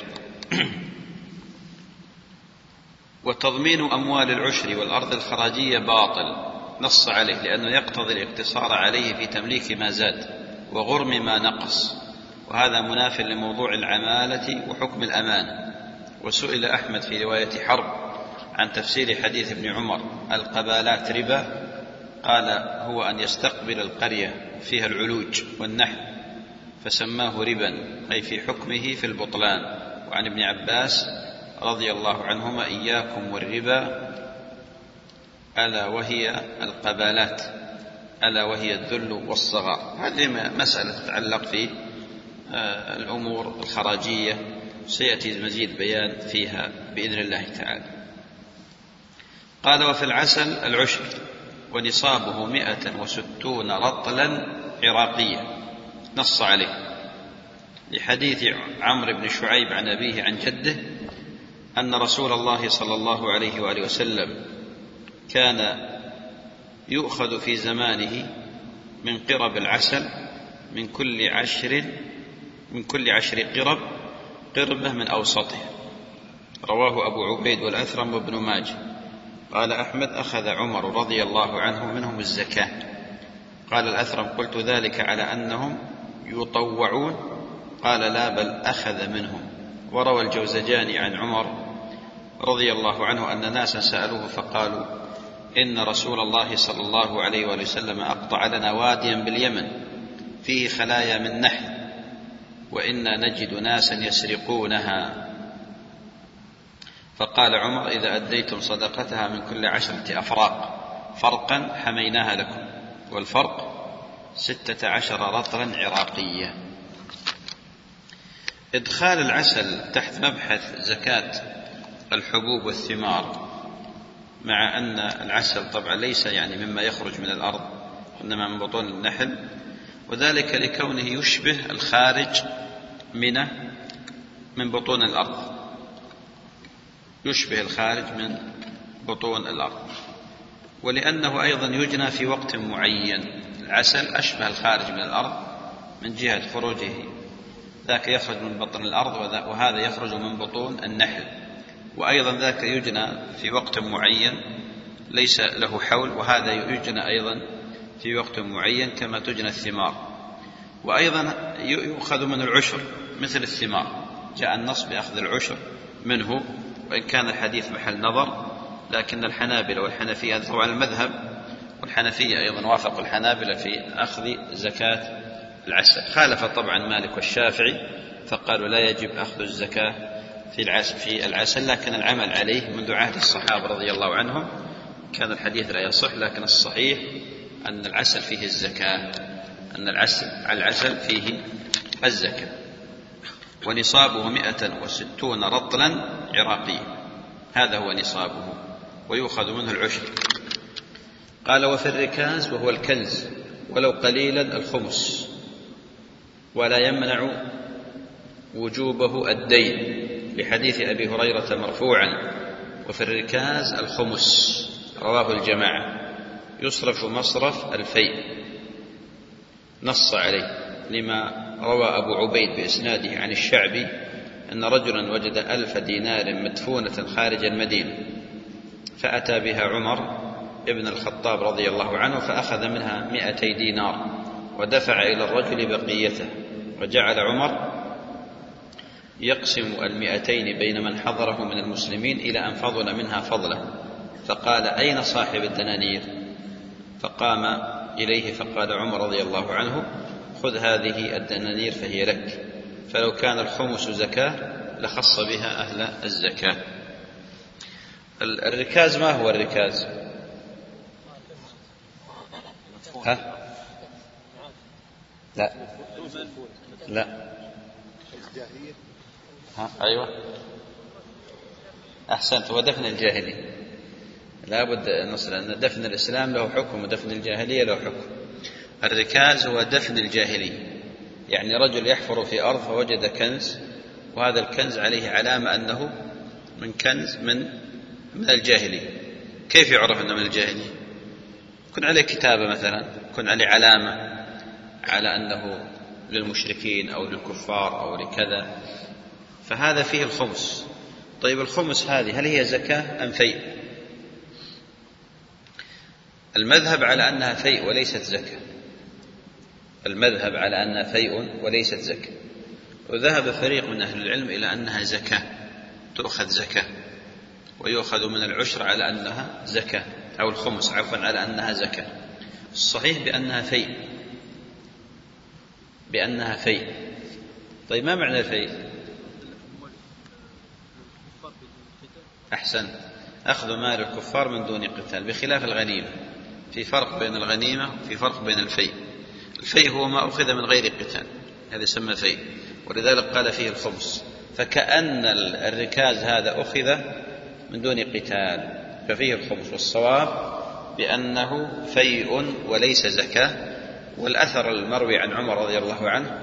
وتضمين أموال العشر والأرض الخراجية باطل، نص عليه، لأنه يقتضي الاقتصار عليه في تمليك ما زاد وغرم ما نقص، وهذا مناف لموضوع العمالة وحكم الأمانة. وسئل أحمد في رواية حرب عن تفسير حديث ابن عمر: القبالات ربا؟ قال: هو أن يستقبل القرية فيها العلوج والنحل، فسماه ربا، أي في حكمه في البطلان. وعن ابن عباس رضي الله عنهما: إياكم والربا ألا وهي القبالات، ألا وهي الذل والصغار. هذه مسألة تتعلق في الأمور الخراجية، سيأتي مزيد بيان فيها بإذن الله تعالى. قال: وفي العسل العشر، ونصابه مئة وستون رطلا عراقية، نص عليه لحديث عمرو بن شعيب عن أبيه عن جده أن رسول الله صلى الله عليه وآله وسلم كان يؤخذ في زمانه من قرب العسل من كل عشر من كل عشر قرب قربة من أوسطه. رواه أبو عبيد والأثرم وابن ماجه. قال أحمد: أخذ عمر رضي الله عنه منهم الزكاة. قال الأثرم: قلت ذلك على أنهم يطوعون؟ قال: لا، بل أخذ منهم. وروى الجوزجاني عن عمر رضي الله عنه أن ناسا سألوه فقالوا: إن رسول الله صلى الله عليه وآله وسلم أقطع لنا واديا باليمن فيه خلايا من نحل، وإنا نجد ناسا يسرقونها. فقال عمر: إذا أديتم صدقتها من كل عشرة أفراق فرقا حميناها لكم، والفرق ستة عشر رطلا عراقية. إدخال العسل تحت مبحث زكاة الحبوب والثمار، مع أن العسل طبعا ليس يعني مما يخرج من الأرض، إنما من بطون النحل، وذلك لكونه يشبه الخارج من من بطون الأرض، يشبه الخارج من بطون الأرض، ولأنه أيضا يجنى في وقت معين. العسل أشبه الخارج من الأرض من جهة خروجه، ذاك يخرج من بطن الأرض وهذا يخرج من بطون النحل، وأيضا ذاك يجنى في وقت معين ليس له حول، وهذا يجنى أيضا في وقت معين كما تجنى الثمار. وأيضا يؤخذ من العشر مثل الثمار، جاء النص بأخذ العشر منه، وإن كان الحديث محل نظر، لكن الحنابلة والحنفية أذهبوا على المذهب، والحنفية أيضا وافقوا الحنابلة في أخذ زكاة العسل. خالف طبعا مالك والشافعي فقالوا لا يجب أخذ الزكاة في العسل, في العسل لكن العمل عليه منذ عهد الصحابة رضي الله عنهم. كان الحديث لا يصح، لكن الصحيح أن العسل فيه الزكاة، أن العسل على العسل فيه الزكاة. ونصابه مئة وستون رطلا عراقيا، هذا هو نصابه، ويؤخذ منه العشر. قال: وفي الركاز وهو الكنز ولو قليلا الخمس، ولا يمنع وجوبه الدين، لحديث أبي هريرة مرفوعا: وفي الركاز الخمس. رواه الجماعة. يصرف مصرف الفيء، نص عليه لما روى أبو عبيد بإسناده عن الشعبي أن رجلا وجد ألف دينار مدفونة خارج المدينة، فأتى بها عمر ابن الخطاب رضي الله عنه فأخذ منها مئتي دينار ودفع إلى الرجل بقيته، وجعل عمر يقسم المئتين بين من حضره من المسلمين إلى أن فضل منها فضله، فقال: أين صاحب الدنانير؟ فقام إليه فقال عمر رضي الله عنه: خذ هذه الدنانير فهي لك. فلو كان الخمس زكاة لخص بها أهل الزكاة. الركاز ما هو الركاز؟ ها؟ لا لا ها؟ أيوة أحسنت، هو دفن الجاهلي، لا بد نصل أن دفن الإسلام له حكم ودفن الجاهلية له حكم. الركاز هو دفن الجاهلي، يعني رجل يحفر في أرض فوجد كنز، وهذا الكنز عليه علامة أنه من كنز من من الجاهلي. كيف يعرف أنه من الجاهلي؟ يكون عليه كتابة مثلا، يكون عليه علامة على أنه للمشركين أو للكفار أو لكذا، فهذا فيه الخمس. طيب الخمس هذه هل هي زكاة أم فيء؟ المذهب على أنها فيء وليست زكاة، المذهب على أنها فيء وليست زكاة، وذهب فريق من أهل العلم إلى أنها زكاة، تؤخذ زكاة، ويؤخذ من العشر على أنها زكاة، أو الخمس عفوا على أنها زكاة. الصحيح بأنها فيء، بأنها فيء. طيب ما معنى الفيء؟ أحسن، أخذ مال الكفار من دون قتال، بخلاف الغنيمة. في فرق بين الغنيمة وفي فرق بين الفيء. الفيء هو ما أخذ من غير قتال، هذا يسمى فيء، ولذلك قال فيه الخمس، فكأن الركاز هذا أخذ من دون قتال ففيه الخمس، والصواب بأنه فيء وليس زكاة. والأثر المروي عن عمر رضي الله عنه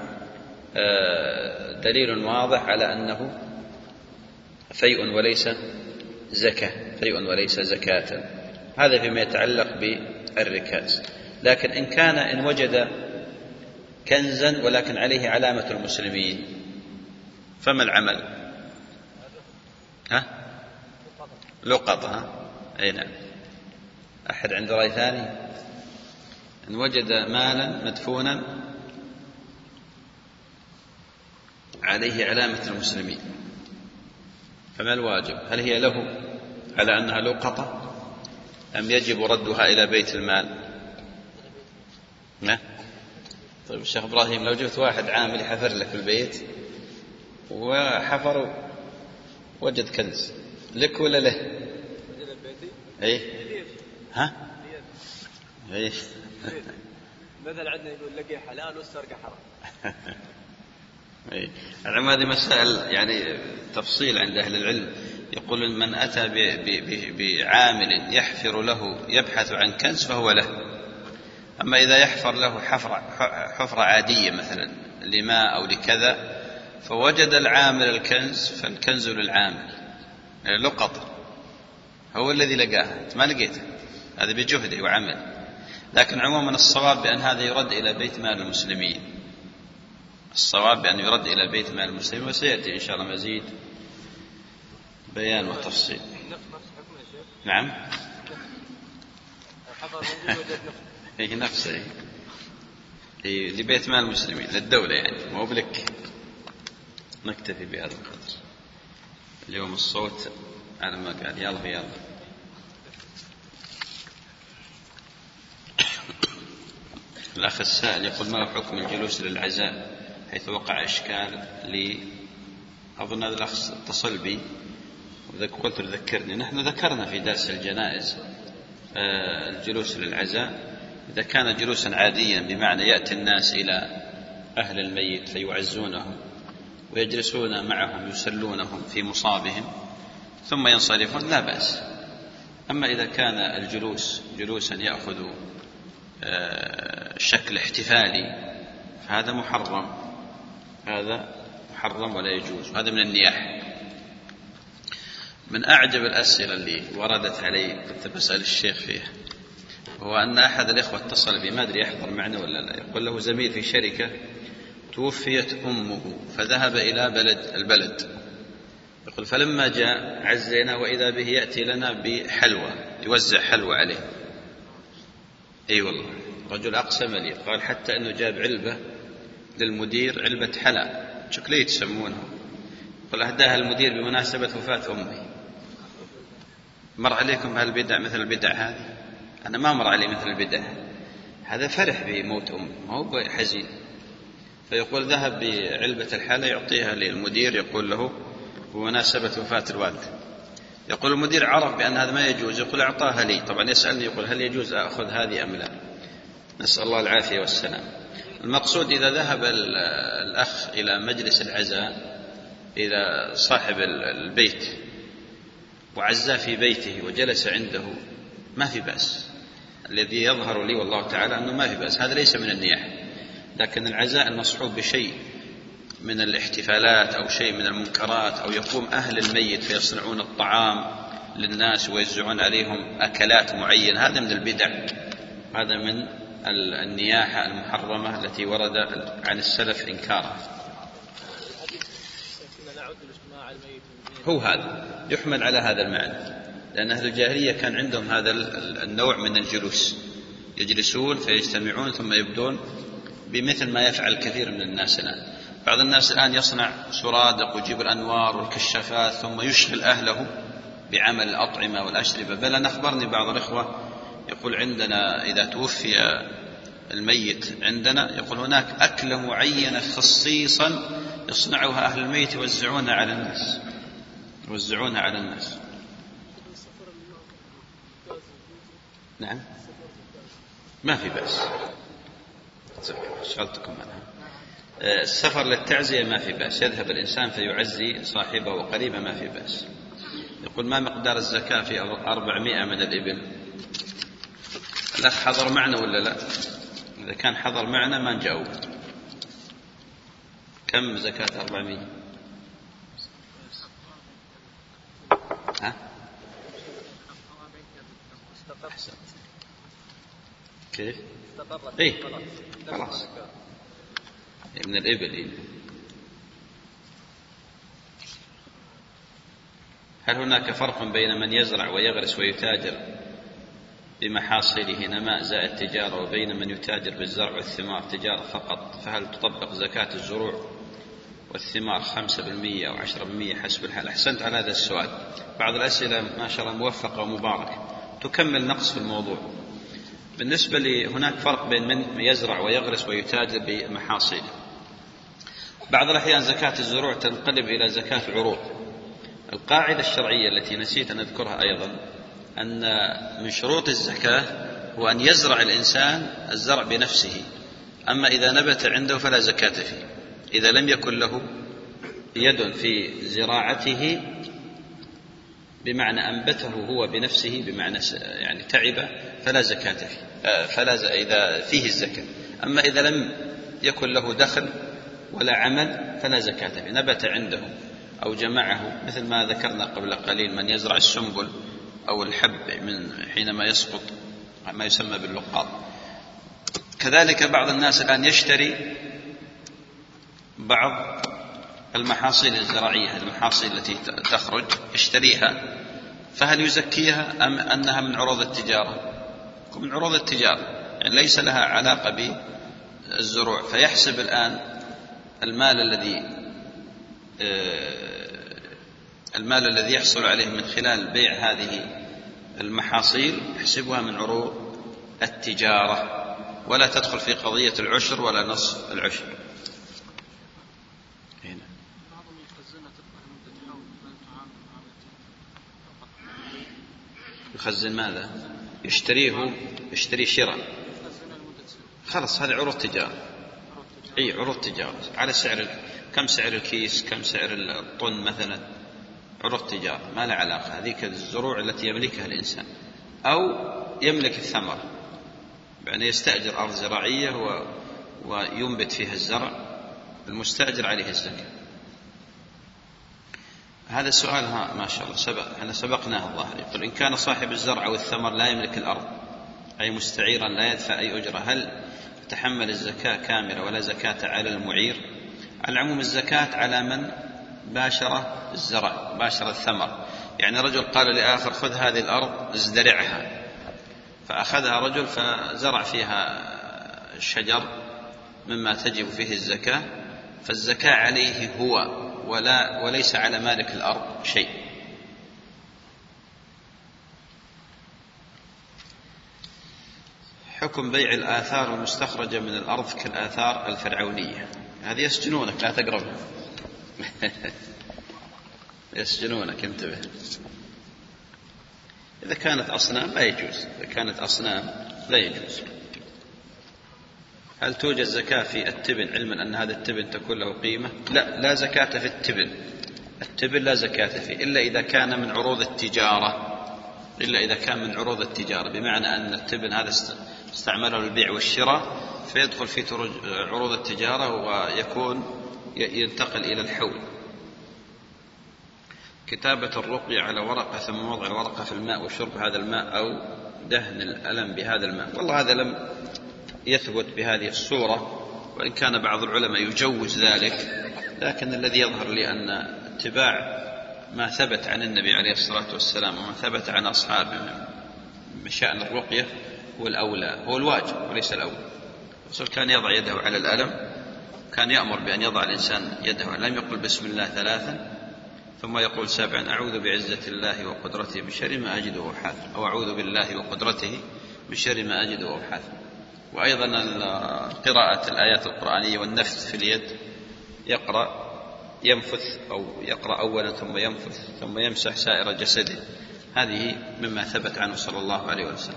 دليل واضح على أنه فيء وليس زكاة، فيء وليس زكاة. هذا فيما يتعلق بالركاز. لكن إن كان إن وجد كنزا ولكن عليه علامة المسلمين فما العمل؟ ها؟ لقطة. ها؟ أي نعم. أحد عنده رأي ثاني؟ إن وجد مالا مدفونا عليه علامة المسلمين فما الواجب؟ هل هي له على أنها لقطة أم يجب ردها إلى بيت المال؟ نه؟ طيب الشيخ إبراهيم، لو جبت واحد عامل يحفر لك في البيت وحفر وجد كنز، لك ولا له؟ ايه ها ايش مثل عندنا يقول لقي حلال والسرقه حرام. اي العلم هذه مسائل يعني تفصيل عند اهل العلم. يقول من اتى بعامل يحفر له يبحث عن كنز فهو له. اما اذا يحفر له حفره حفره عاديه مثلا لماء او لكذا فوجد العامل الكنز فالكنز للعامل، يعني لقط هو الذي لقاها، ما لقيته، هذا بجهده وعمل. لكن عموما الصواب بأن هذا يرد إلى بيت مال المسلمين، الصواب بأن يرد إلى بيت مال المسلمين، وسيأتي إن شاء الله مزيد بيان وتفصيل. نعم هي نفسه هي لبيت مال المسلمين للدولة، يعني مو بلك. نكتفي بهذا القدر اليوم. الصوت على ما قال. يلا يلا. الأخ السائل يقول: ما هو حكم الجلوس للعزاء حيث وقع إشكال لي؟ أظن هذا الأخ اتصل بي وقلت ذكرني. نحن ذكرنا في درس الجنائز الجلوس للعزاء إذا كان جلوسا عاديا، بمعنى يأتي الناس إلى أهل الميت فيعزونهم ويجلسون معهم يسلونهم في مصابهم ثم ينصرفون لا بأس. أما إذا كان الجلوس جلوسا يأخذ شكل احتفالي فهذا محرم، هذا محرم ولا يجوز، هذا من النياحة. من أعجب الأسئلة اللي وردت علي كنت بسأل الشيخ فيها هو أن أحد الإخوة اتصل بي، ما أدري يحضر معنا ولا لا، يقول له زميل في شركة توفيت أمه فذهب إلى بلد البلد، يقول فلما جاء عزينا وإذا به يأتي لنا بحلوى يوزع حلوى عليه. أي أيوة والله، رجل أقسم لي قال حتى أنه جاب علبة للمدير، علبة حلا شوكليت يسمونها، قال أهداها المدير بمناسبة وفاة أمي. مر عليكم هالبدع مثل البدع هذه؟ أنا ما مر علي مثل البدع، هذا فرح بموت أمي ما هو حزين. فيقول ذهب بعلبة الحلا يعطيها للمدير، يقول له بمناسبة وفاة الوالد. يقول المدير عرف بأن هذا ما يجوز، يقول أعطاها لي. طبعا يسألني يقول هل يجوز أخذ هذه أم لا؟ نسأل الله العافية والسلام. المقصود إذا ذهب الأخ إلى مجلس العزاء إلى صاحب البيت وعزاه في بيته وجلس عنده ما في بأس. الذي يظهر لي والله تعالى أنه ما في بأس، هذا ليس من النياحة. لكن العزاء المصحوب بشيء من الاحتفالات أو شيء من المنكرات، أو يقوم أهل الميت فيصنعون الطعام للناس ويوزعون عليهم أكلات معينة، هذا من البدع، هذا من النياحة المحرمة التي ورد عن السلف إنكارها. هو هذا يحمل على هذا المعنى، لأن أهل الجاهلية كان عندهم هذا النوع من الجلوس، يجلسون فيجتمعون ثم يبدون بمثل ما يفعل كثير من الناس الآن. بعض الناس الآن يصنع سرادق ويجيب الأنوار والكشافات ثم يشغل أهله بعمل الأطعمة والأشربة. بل أنا أخبرني بعض الإخوة يقول عندنا إذا توفي الميت عندنا يقول هناك أكلة معينة خصيصا يصنعها أهل الميت يوزعونها على الناس. يوزعونها على الناس. نعم ما في بأس، شغلتكم عنها. السفر للتعزية ما في بأس، يذهب الإنسان فيعزي صاحبه وقريبه ما في بأس. يقول ما مقدار الزكاة في أربعمائة من الإبل؟ الأخ حضر معنا ولا لا؟ إذا كان حضر معنا ما نجاوب. كم زكاة أربعمائة؟ ها؟ أحسن. كيف؟ إيه خلاص من الإبل. إيه؟ هل هناك فرق بين من يزرع ويغرس ويتاجر بمحاصيله نماء زائد تجارة وبين من يتاجر بالزرع والثمار تجارة فقط؟ فهل تطبق زكاة الزروع والثمار خمسة بالمئة أو عشرة بالمئة حسب الحال؟ أحسنت على هذا السؤال. بعض الأسئلة ما شاء الله موفقة ومباركة تكمل نقص في الموضوع. بالنسبة لي هناك فرق بين من يزرع ويغرس ويتاجر بمحاصيله. بعض الأحيان زكاة الزروع تنقلب إلى زكاة العروض. القاعدة الشرعية التي نسيت أن أذكرها أيضا أن من شروط الزكاة هو أن يزرع الإنسان الزرع بنفسه، أما إذا نبت عنده فلا زكاة فيه. إذا لم يكن له يد في زراعته بمعنى أنبته هو بنفسه بمعنى يعني تعب فلا زكاة فيه، فلا ز... إذا فيه الزكاة. أما إذا لم يكن له دخل ولا عمل فلا زكاة فيه، نبت عنده أو جمعه، مثل ما ذكرنا قبل قليل من يزرع السنبل أو الحب من حينما يسقط ما يسمى باللقاط. كذلك بعض الناس الآن يشتري بعض المحاصيل الزراعية، المحاصيل التي تخرج يشتريها، فهل يزكيها أم أنها من عروض التجارة؟ من عروض التجارة يعني ليس لها علاقة بالزروع، فيحسب الآن المال الذي المال الذي يحصل عليه من خلال بيع هذه المحاصيل يحسبها من عروض التجارة، ولا تدخل في قضية العشر ولا نصف العشر. هنا. يخزن ماذا؟ يشتريه يشتري شراء، خلاص هذا عروض تجارة. أي عروض تجارة على سعر، كم سعر الكيس، كم سعر الطن مثلا، عروض تجارة ما لا علاقة. هذيك الزروع التي يملكها الإنسان، أو يملك الثمر يعني يستأجر أرض زراعية و... وينبت فيها الزرع، المستأجر عليه الزكاة. هذا السؤال ها ما شاء الله سبق احنا سبقناه الظاهر. يقول إن كان صاحب الزرع أو الثمر لا يملك الأرض أي مستعيرا لا يدفع أي أجرة، هل تحمل الزكاة كاملة ولا زكاة على المعير؟ على العموم الزكاة على من باشر الزرع باشر الثمر. يعني رجل قال لآخر خذ هذه الأرض ازدرعها، فأخذها رجل فزرع فيها الشجر مما تجب فيه الزكاة، فالزكاة عليه هو ولا وليس على مالك الأرض شيء. حكم بيع الآثار المستخرجة من الأرض كالآثار الفرعونية، هذه يسجنونك لا تقربها يسجنونك انتبه. إذا كانت أصنام لا يجوز، إذا كانت أصنام لا يجوز. هل توجد زكاة في التبن علما أن هذا التبن تكون له قيمة؟ لا، لا زكاة في التبن، التبن لا زكاة فيه إلا إذا كان من عروض التجارة، إلا إذا كان من عروض التجارة، بمعنى أن التبن هذا استعمله للبيع والشراء فيدخل في عروض التجارة ويكون ينتقل إلى الحول. كتابة الرقية على ورقة ثم وضع الورقة في الماء وشرب هذا الماء أو دهن الألم بهذا الماء، والله هذا لم يثبت بهذه الصورة، وإن كان بعض العلماء يجوز ذلك، لكن الذي يظهر لي أن اتباع ما ثبت عن النبي عليه الصلاة والسلام وما ثبت عن أصحابه من شأن الرقية هو الأولى، هو الواجب وليس الأولى. الرسول كان يضع يده على الألم، كان يأمر بأن يضع الإنسان يده، لم يقل بسم الله ثلاثا ثم يقول سبعا أعوذ بعزة الله وقدرته من شر ما أجد وأحاذر، أو أعوذ بالله وقدرته من شر ما أجد وأحاذر. وأيضا قراءة الآيات القرآنية والنفث في اليد، يقرأ ينفث أو يقرأ أولا ثم ينفث ثم يمسح سائر جسده، هذه مما ثبت عنه صلى الله عليه وسلم.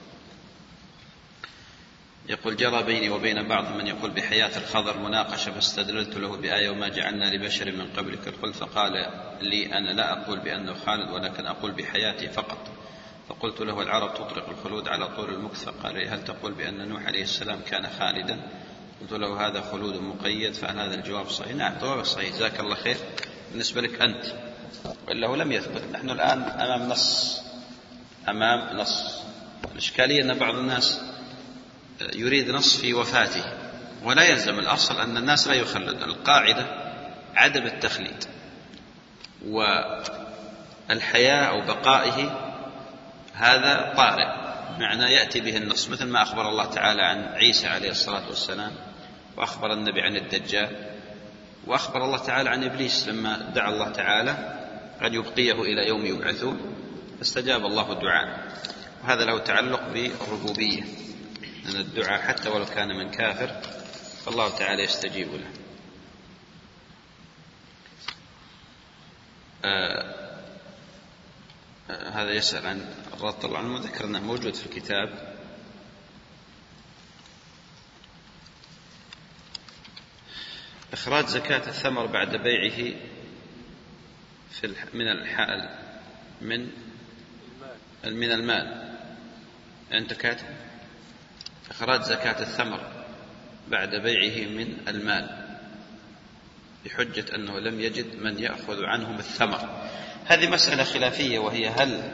يقول: جرى بيني وبين بعض من يقول بحياة الخضر مناقشة، فاستدللت له بآية: وما جعلنا لبشر من قبلك الخلد، فقال لي: أنا لا أقول بأنه خالد ولكن أقول بحياته فقط. فقلت له: العرب تطلق الخلود على طول المكث. قال لي: هل تقول بأن نوح عليه السلام كان خالدا؟ قلت له: هذا خلود مقيد، فهل هذا الجواب صحيح؟ نعم، جواب صحيح، جزاك الله خير بالنسبة لك أنت، وإلا هو لم يثبت. نحن الآن أمام نص أمام نص الإشكالية أن بعض الناس يريد نص في وفاته، ولا يلزم. الأصل أن الناس لا يخلد، القاعدة عدم التخليد، والحياة أو بقائه هذا طارئ، معنى يأتي به النص، مثل ما أخبر الله تعالى عن عيسى عليه الصلاة والسلام، وأخبر النبي عن الدجال، وأخبر الله تعالى عن إبليس لما دعا الله تعالى أن يبقيه إلى يوم يبعثون، فاستجاب الله الدعاء. وهذا له تعلق بالربوبية، أن الدعاء حتى ولو كان من كافر فالله تعالى يستجيب له. آه آه هذا يسأل عن الرد العنه، ذكرنا موجود في الكتاب. إخراج زكاة الثمر بعد بيعه في من الحال من من المال. أنت كاتب إخراج زكاة الثمر بعد بيعه من المال بحجة أنه لم يجد من يأخذ عنهم الثمر. هذه مسألة خلافية، وهي هل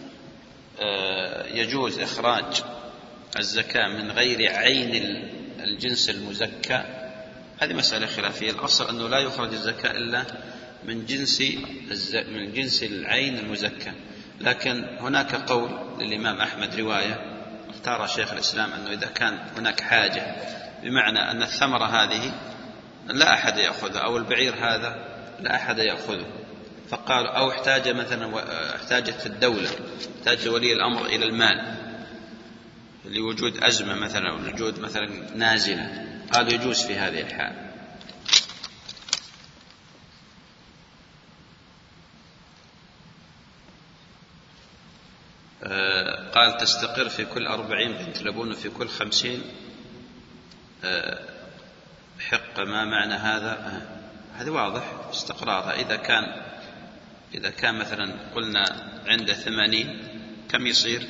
يجوز إخراج الزكاة من غير عين الجنس المزكى؟ هذه مسألة خلافية. الأصل أنه لا يخرج الزكاة إلا من جنس من جنس العين المزكى، لكن هناك قول للإمام أحمد رواية اختار شيخ الإسلام أنه إذا كان هناك حاجة، بمعنى أن الثمرة هذه لا أحد يأخذها، أو البعير هذا لا أحد يأخذه، فقال أو احتاج مثلا احتاجت الدولة، احتاج ولي الأمر إلى المال لوجود أزمة مثلا أو لوجود مثلا نازلة، قالوا يجوز في هذه الحال. قال تستقر في كل أربعين بنت لبون وفي كل خمسين حق، ما معنى هذا؟ هذا واضح استقرارها. إذا كان إذا كان مثلا قلنا عند ثمانين كم يصير؟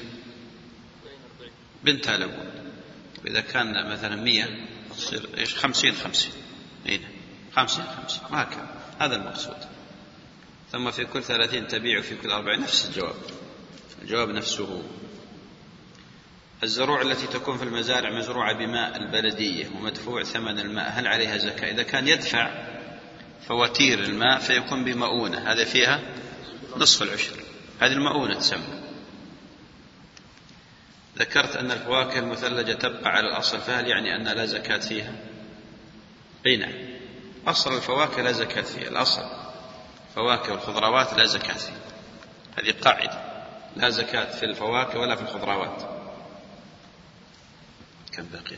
بنت لبون. وإذا كان مثلا مية تصير إيش؟ خمسين خمسين. إيه خمسين خمسين، وهكذا. هذا المقصود. ثم في كل ثلاثين تبيع في كل أربعين، نفس الجواب، الجواب نفسه. الزروع التي تكون في المزارع مزروعة بماء البلدية ومدفوع ثمن الماء، هل عليها زكاة؟ إذا كان يدفع فواتير الماء فيكون بمؤونة، هذا فيها نصف العشر، هذه المؤونة تسمى. ذكرت أن الفواكه المثلجة تبقى على الأصل، فهل يعني أن لا زكاة فيها؟ أي نعم، أصل الفواكه لا زكاة فيها، الأصل فواكه والخضروات لا زكاة فيها، هذه قاعدة، لا زكاة في الفواكه ولا في الخضروات. كم بقي؟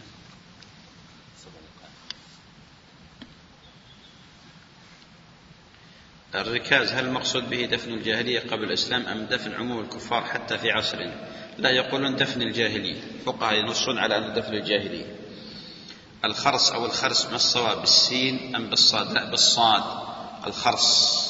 الركاز هل المقصود به دفن الجاهلية قبل الإسلام أم دفن عموم الكفار حتى في عصرنا؟ لا، يقولون دفن الجاهلية، فقهاء ينصون على أن دفن الجاهلية. الخرص أو الخرس ما الصواب، بالسين أم بالصاد؟ لا بالصاد، الخرص.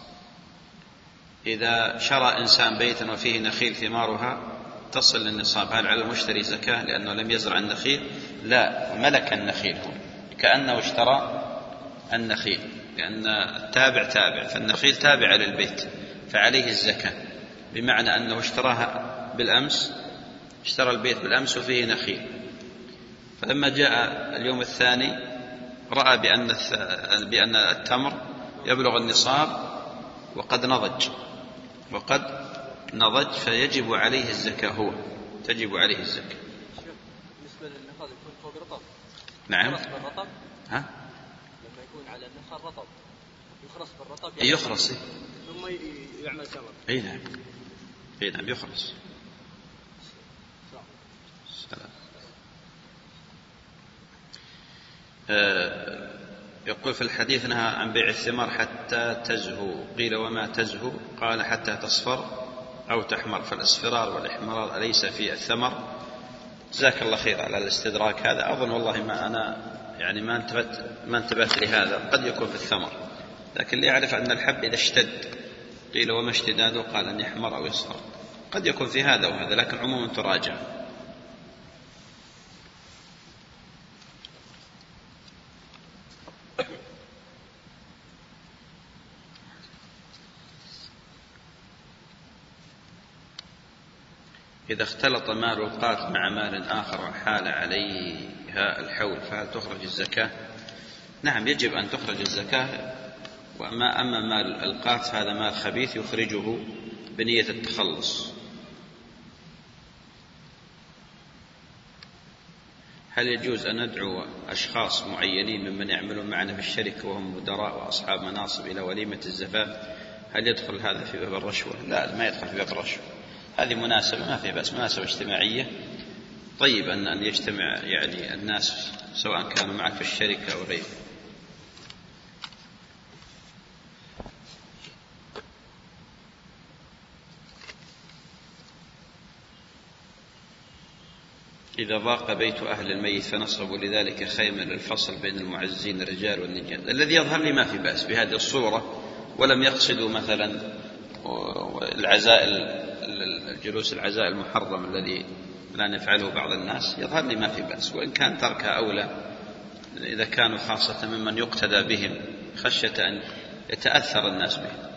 إذا شرى إنسان بيتا وفيه نخيل ثمارها تصل للنصاب، هل على المشتري زكاة لأنه لم يزرع النخيل؟ لا، ملك النخيل هو كأنه اشترى النخيل، لأن التابع تابع، فالنخيل تابع للبيت فعليه الزكاة، بمعنى أنه اشتراها بالأمس، اشترى البيت بالأمس وفيه نخيل، فلما جاء اليوم الثاني رأى بأن بأن التمر يبلغ النصاب وقد نضج وقد نضج فيجب عليه الزكاة، هو تجب عليه الزكاة. بالنسبة للنخل يكون فوق رطب. نعم. يخرص بالرطب. ها؟ لما يكون على النخل رطب يخرص بالرطب. يخرص. ثم يعمل ثمر. أي نعم. أي نعم يخرص. سلام. آه يقول في الحديث نهى عن بيع الثمار حتى تزهو، قيل وما تزهو؟ قال حتى تصفر أو تحمر، فالإصفرار والإحمرار أليس في الثمر؟ جزاك الله خير على الاستدراك هذا. أظن والله ما أنا يعني ما انتبهت ما انتبهت لهذا، قد يكون في الثمر، لكن لي أعرف أن الحب إذا اشتد قيل وما اشتداده؟ قال أن يحمر أو يصفر، قد يكون في هذا وهذا، لكن عموما تراجع. إذا اختلط مال القات مع مال آخر حال عليها الحول فهل تخرج الزكاة؟ نعم يجب أن تخرج الزكاة. وأما أما مال القات هذا مال خبيث يخرجه بنية التخلص. هل يجوز أن ندعو أشخاص معينين ممن يعملون معنا في الشركة وهم مدراء وأصحاب مناصب إلى وليمة الزفاف؟ هل يدخل هذا في باب الرشوة؟ لا، ما يدخل في باب الرشوة. هذه مناسبة ما في بأس، مناسبة اجتماعية. طيب أن أن يجتمع يعني الناس سواء كانوا معك في الشركة أو غيره. إذا ضاق بيت أهل الميت فنصبوا لذلك خيمة للفصل بين المعزين الرجال والنجال. الذي يظهر لي ما في بأس بهذه الصورة، ولم يقصدوا مثلا العزاء الجلوس العزاء المحرم الذي لا نفعله بعض الناس، يظهر لي ما في بأس، وإن كان تركها أولى إذا كانوا خاصة ممن يقتدى بهم خشية أن يتأثر الناس بهم.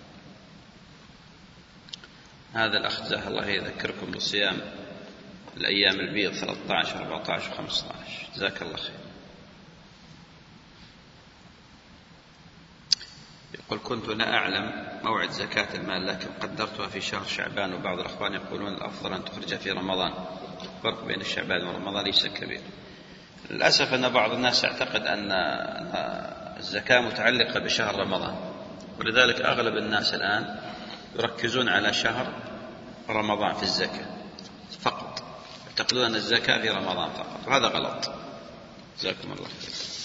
هذا الأخ جزاه الله يذكركم بصيام الأيام البيض ثلاثة عشر أربعة عشر خمسة عشر، جزاك الله خير. يقول كنت لا أعلم موعد زكاة المال لكن قدرتها في شهر شعبان، وبعض الأخوان يقولون الأفضل أن تخرجها في رمضان. الفرق بين الشعبان ورمضان ليس كبير. للأسف أن بعض الناس يعتقد أن الزكاة متعلقة بشهر رمضان، ولذلك أغلب الناس الآن يركزون على شهر رمضان في الزكاة فقط، يعتقدون أن الزكاة في رمضان فقط، وهذا غلط. جزاكم الله خير.